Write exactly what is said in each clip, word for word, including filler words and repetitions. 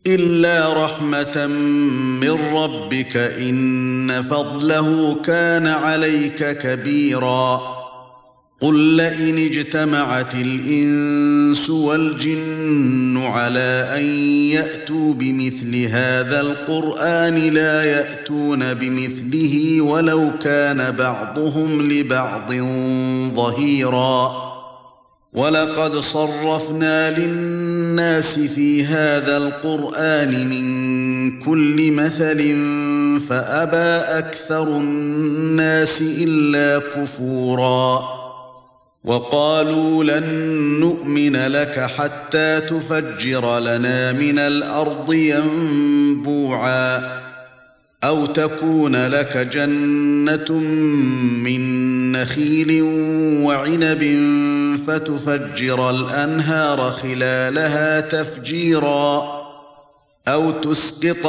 إِلَّا رَحْمَةً مِّن رَّبِّكَ إِنَّ فَضْلَهُ كَانَ عَلَيْكَ كَبِيرًا. قُل لَّئِنِ اجْتَمَعَتِ الْإِنسُ وَالْجِنُّ عَلَىٰ أَن يَأْتُوا بِمِثْلِ هَٰذَا الْقُرْآنِ لَا يَأْتُونَ بِمِثْلِهِ وَلَوْ كَانَ بَعْضُهُمْ لِبَعْضٍ ظَهِيرًا. وَلَقَدْ صَرَّفْنَا لِلنَّاسِ فِي هَذَا الْقُرْآنِ مِنْ كُلِّ مَثَلٍ فَأَبَى أَكْثَرُ النَّاسِ إِلَّا كُفُورًا. وَقَالُوا لَن نُّؤْمِنَ لَكَ حَتَّى تُفَجِّرَ لَنَا مِنَ الْأَرْضِ يَنبُوعًا أَوْ تَكُونَ لَكَ جَنَّةٌ مِّن نَّخِيلٍ وَعِنَبٍ فَتُفَجِّرَ الْأَنْهَارَ خِلَالَهَا تَفْجِيرًا أَوْ تُسْقِطَ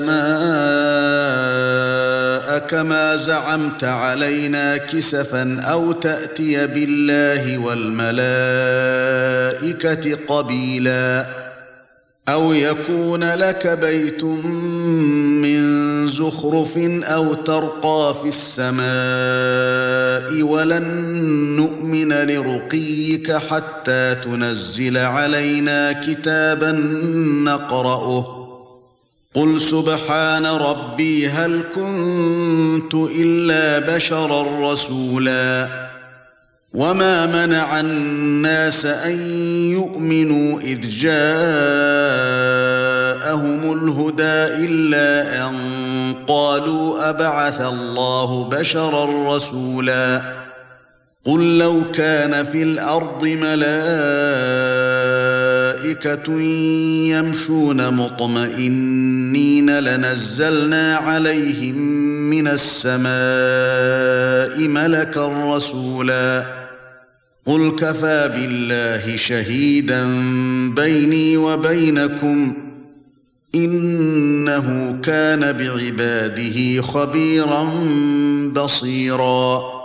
السَّمَاءَ كَمَا زَعَمْتَ عَلَيْنَا كِسَفًا أَوْ تَأْتِيَ بِاللَّهِ وَالْمَلَائِكَةِ قَبِيلًا أَوْ يَكُونَ لَكَ بَيْتٌ مِّن زُخْرُفٍ أَوْ تَرْقَىٰ فِي السَّمَاءِ وَلَن نُّؤْمِنَ لِرُقِيِّكَ حَتَّىٰ تُنَزِّلَ عَلَيْنَا كِتَابًا نَّقْرَؤُهُ قُلْ سُبْحَانَ رَبِّي هَلْ كُنتُ إِلَّا بَشَرًا رَّسُولًا. وَمَا مَنَعَ النَّاسَ أَن يُؤْمِنُوا إِذْ جَاءَهُمُ الْهُدَىٰ إِلَّا أَن قَالُوا أَبَعَثَ اللَّهُ بَشَرًا رَّسُولًا. قُل لَّوْ كَانَ فِي الْأَرْضِ مَلَائِكَةٌ يَمْشُونَ مُطْمَئِنِّينَ لَنَزَّلْنَا عَلَيْهِم مِّنَ السَّمَاءِ مَلَكًا رَّسُولًا. قُلْ كَفَىٰ بِاللَّهِ شَهِيدًا بَيْنِي وَبَيْنَكُمْ إِنَّهُ كَانَ بِعِبَادِهِ خَبِيرًا بَصِيرًا.